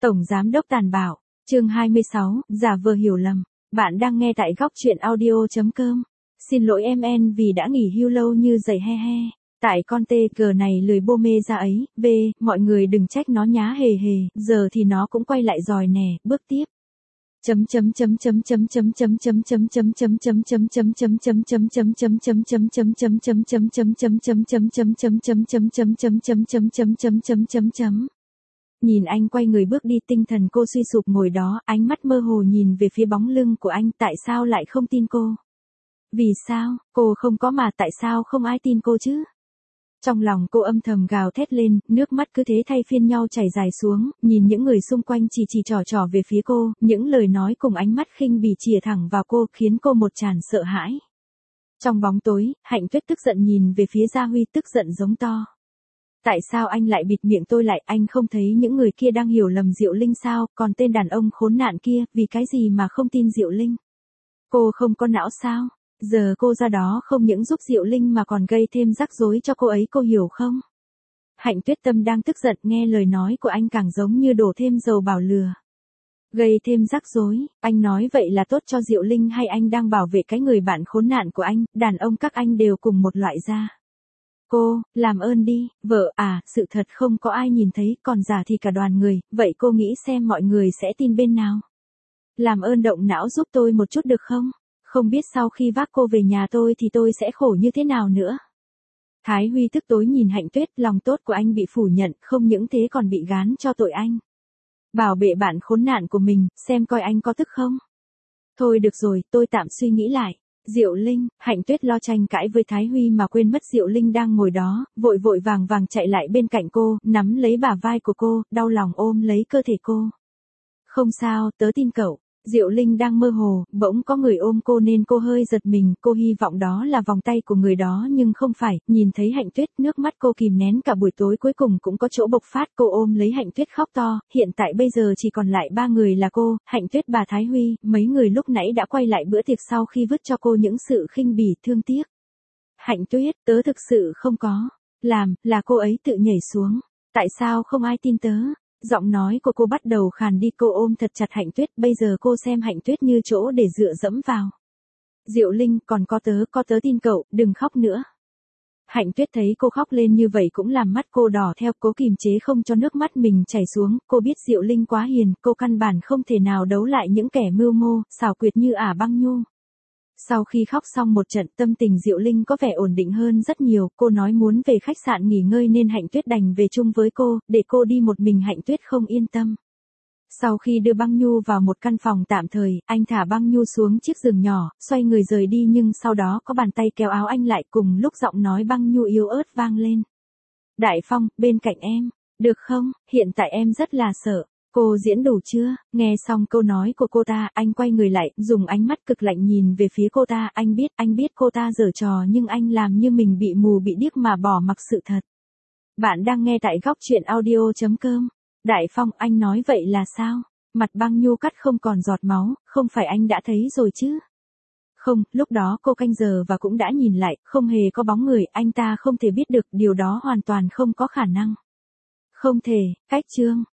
Tổng Giám đốc tàn bạo, chương 26, giả vờ hiểu lầm. Bạn đang nghe tại góc truyện audio.com. Xin lỗi MN vì đã nghỉ hưu lâu như giày he he. Tại con tê cờ này lười bô mê ra ấy, mọi người đừng trách nó nhá hề hề, giờ thì nó cũng quay lại rồi nè, bước tiếp. Nhìn anh quay người bước đi, tinh thần cô suy sụp ngồi đó, ánh mắt mơ hồ nhìn về phía bóng lưng của anh, tại sao lại không tin cô? Vì sao, cô không có mà tại sao không ai tin cô chứ? Trong lòng cô âm thầm gào thét lên, nước mắt cứ thế thay phiên nhau chảy dài xuống, nhìn những người xung quanh chỉ trỏ về phía cô, những lời nói cùng ánh mắt khinh bỉ chìa thẳng vào cô khiến cô một tràn sợ hãi. Trong bóng tối, Hạnh Tuyết tức giận nhìn về phía Gia Huy, tức giận giống to. Tại sao anh lại bịt miệng tôi lại, anh không thấy những người kia đang hiểu lầm Diệu Linh sao, còn tên đàn ông khốn nạn kia, vì cái gì mà không tin Diệu Linh? Cô không có não sao? Giờ cô ra đó không những giúp Diệu Linh mà còn gây thêm rắc rối cho cô ấy, cô hiểu không? Hạnh Tuyết tâm đang tức giận, nghe lời nói của anh càng giống như đổ thêm dầu vào lửa. Gây thêm rắc rối, anh nói vậy là tốt cho Diệu Linh hay anh đang bảo vệ cái người bạn khốn nạn của anh, đàn ông các anh đều cùng một loại da. Cô, làm ơn đi, vợ à, sự thật không có ai nhìn thấy, còn giả thì cả đoàn người, vậy cô nghĩ xem mọi người sẽ tin bên nào? Làm ơn động não giúp tôi một chút được không? Không biết sau khi vác cô về nhà tôi thì tôi sẽ khổ như thế nào nữa. Thái Huy tức tối nhìn Hạnh Tuyết, lòng tốt của anh bị phủ nhận, không những thế còn bị gán cho tội anh. Bảo bệ bạn khốn nạn của mình, xem coi anh có tức không? Thôi được rồi, tôi tạm suy nghĩ lại. Diệu Linh, Hạnh Tuyết lo tranh cãi với Thái Huy mà quên mất Diệu Linh đang ngồi đó, vội vàng chạy lại bên cạnh cô, nắm lấy bả vai của cô, đau lòng ôm lấy cơ thể cô. Không sao, tớ tin cậu. Diệu Linh đang mơ hồ, bỗng có người ôm cô nên cô hơi giật mình, cô hy vọng đó là vòng tay của người đó nhưng không phải, nhìn thấy Hạnh Tuyết, nước mắt cô kìm nén cả buổi tối cuối cùng cũng có chỗ bộc phát, cô ôm lấy Hạnh Tuyết khóc to, hiện tại bây giờ chỉ còn lại 3 người là cô, Hạnh Tuyết, bà Thái Huy, mấy người lúc nãy đã quay lại bữa tiệc sau khi vứt cho cô những sự khinh bỉ, thương tiếc. Hạnh Tuyết, tớ thực sự không có, là cô ấy tự nhảy xuống, tại sao không ai tin tớ? Giọng nói của cô bắt đầu khàn đi, cô ôm thật chặt Hạnh Tuyết, bây giờ cô xem Hạnh Tuyết như chỗ để dựa dẫm vào. Diệu Linh, còn có tớ tin cậu, đừng khóc nữa. Hạnh Tuyết thấy cô khóc lên như vậy cũng làm mắt cô đỏ theo, cố kìm chế không cho nước mắt mình chảy xuống, cô biết Diệu Linh quá hiền, cô căn bản không thể nào đấu lại những kẻ mưu mô, xảo quyệt như Ả Băng Nhu. Sau khi khóc xong một trận, tâm tình Diệu Linh có vẻ ổn định hơn rất nhiều, cô nói muốn về khách sạn nghỉ ngơi nên Hạnh Tuyết đành về chung với cô, để cô đi một mình. Hạnh Tuyết không yên tâm. Sau khi đưa Băng Nhu vào một căn phòng tạm thời, anh thả Băng Nhu xuống chiếc giường nhỏ, xoay người rời đi nhưng sau đó có bàn tay kéo áo anh lại, cùng lúc giọng nói Băng Nhu yếu ớt vang lên. Đại Phong, bên cạnh em, được không, hiện tại em rất là sợ. Cô diễn đủ chưa? Nghe xong câu nói của cô ta, anh quay người lại, dùng ánh mắt cực lạnh nhìn về phía cô ta, anh biết cô ta giở trò nhưng anh làm như mình bị mù bị điếc mà bỏ mặc sự thật. Bạn đang nghe tại góc truyện audio.com. Đại Phong, anh nói vậy là sao? Mặt Băng Nhu cắt không còn giọt máu, không phải anh đã thấy rồi chứ? Không, lúc đó cô canh giờ và cũng đã nhìn lại, không hề có bóng người, anh ta không thể biết được, điều đó hoàn toàn không có khả năng. Không thể, cách chương.